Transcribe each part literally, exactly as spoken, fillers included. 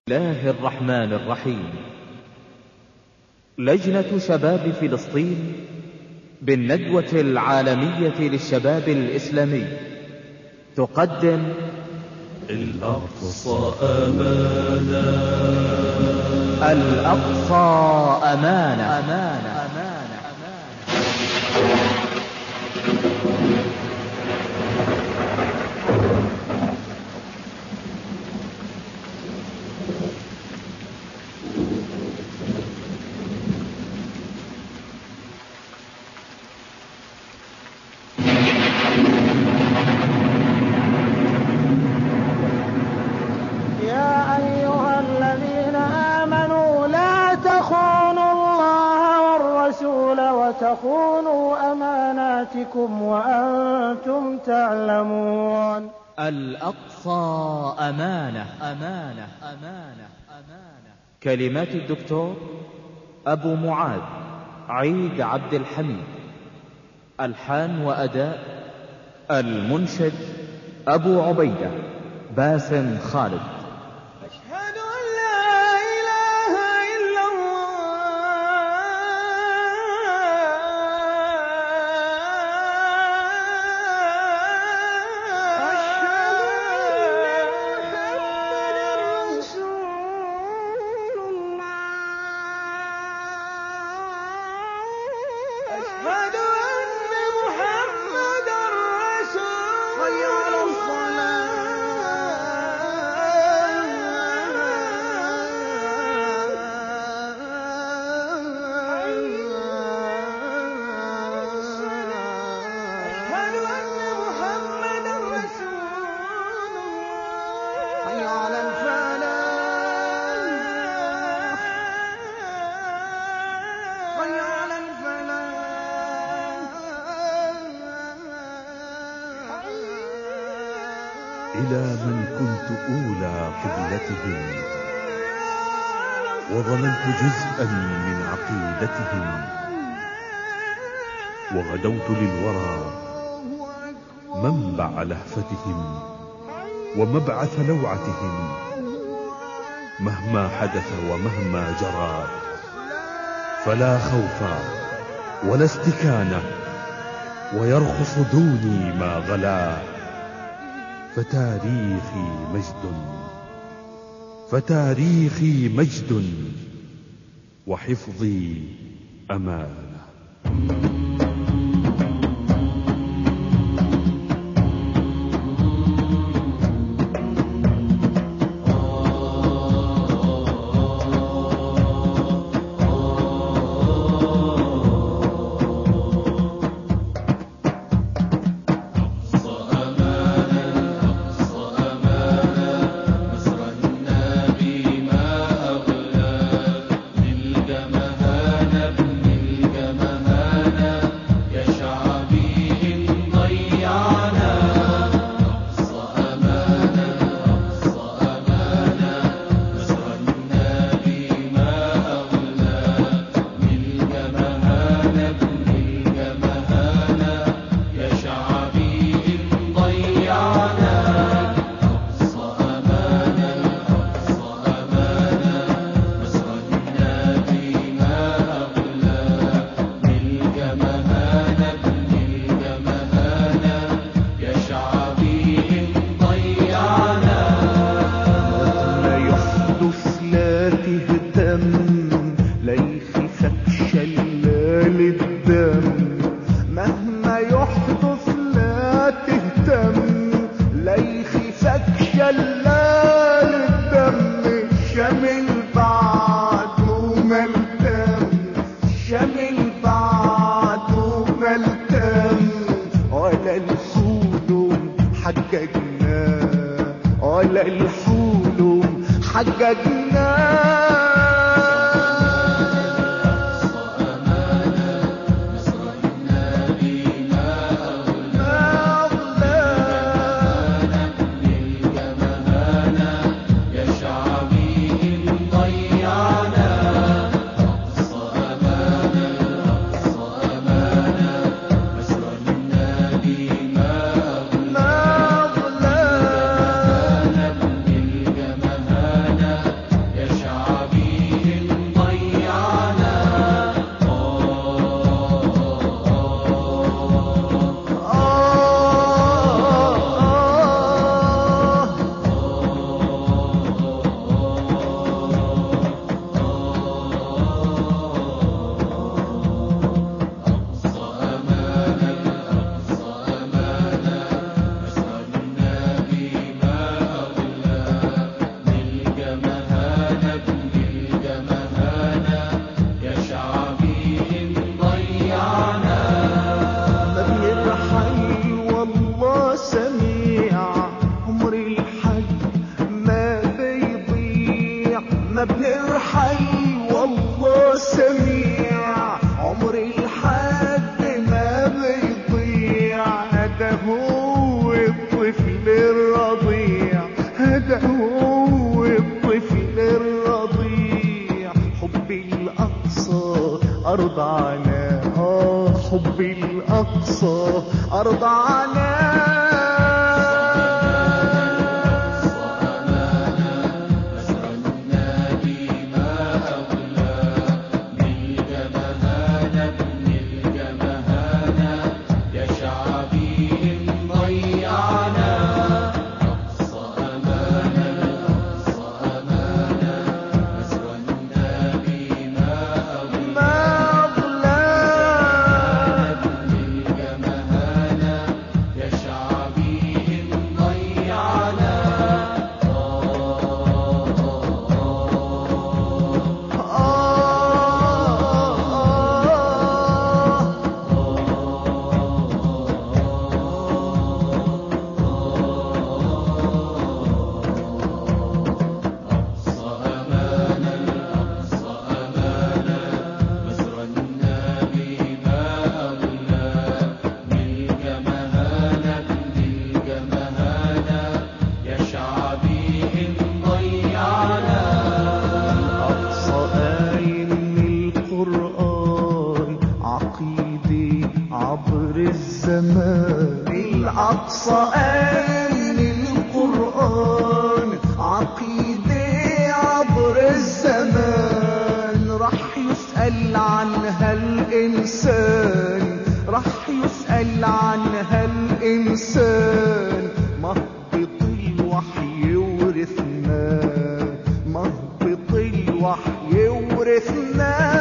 الله الرحمن الرحيم. لجنة شباب فلسطين بالندوة العالمية للشباب الإسلامي تقدم الأقصى أمانة. الأقصى أمانة, أمانة, أمانة. وتخونوا أماناتكم وأنتم تعلمون. الأقصى أمانة, أمانة, أمانة, أمانة. كلمات الدكتور أبو معاذ عيد عبد الحميد. ألحان وأداء المنشد أبو عبيدة باسم خالد. إلى من كنت أولى قبلتهم وظننت جزءا من عقيدتهم، وغدوت للورى منبع لهفتهم ومبعث لوعتهم. مهما حدث ومهما جرى فلا خوف ولا استكانة، ويرخص دوني ما غلا. فتاريخي مجد فتاريخي مجد وحفظي أمانة. مهما يحدث لا تهتم، لا يخيفك شلال الدم. شامل بعده ملتم، شامل بعده ملتم. على الحلم حججنا، على الحلم حججنا. ما بنرحل والله سميع، عمري لحد ما بيضيع. هذا هو الطفل الرضيع، هذا هو الطفل الرضيع. حبي الأقصى أرضعنا، آه حبي الأقصى أرضعنا. الأقصى آية القرآن، عقيدة عبر الزمان. رح يسأل عنها الإنسان، رح يسأل عنها الإنسان. مهبط الوحي ورثنا، مهبط الوحي ورثنا.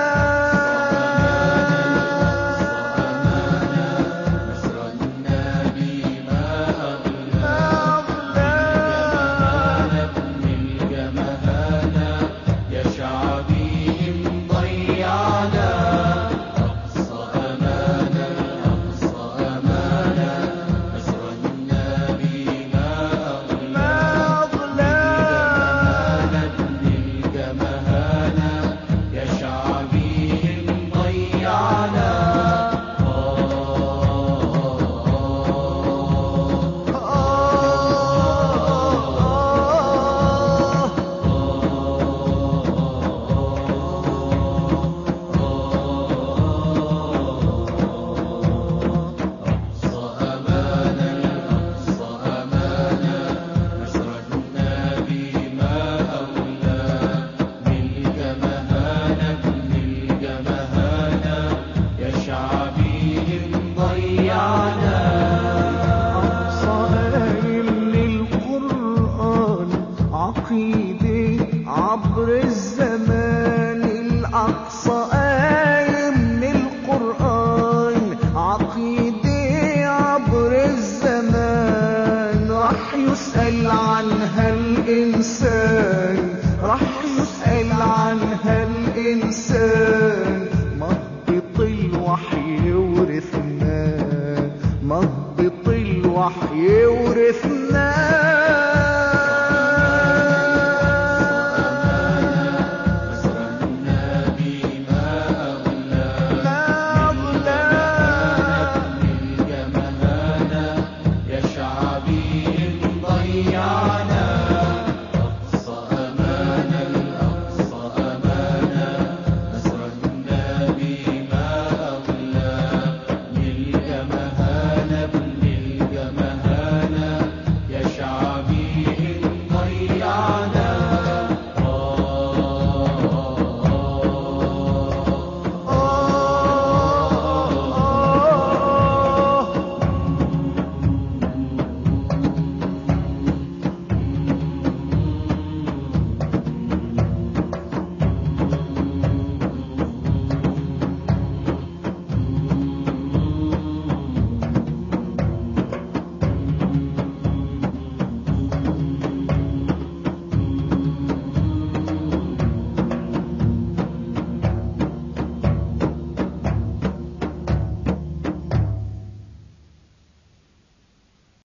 عبر الزمان الأقصى آية من القرآن، عقيدة عبر الزمان. رح يسأل عنها الإنسان، رح يسأل عنها الإنسان.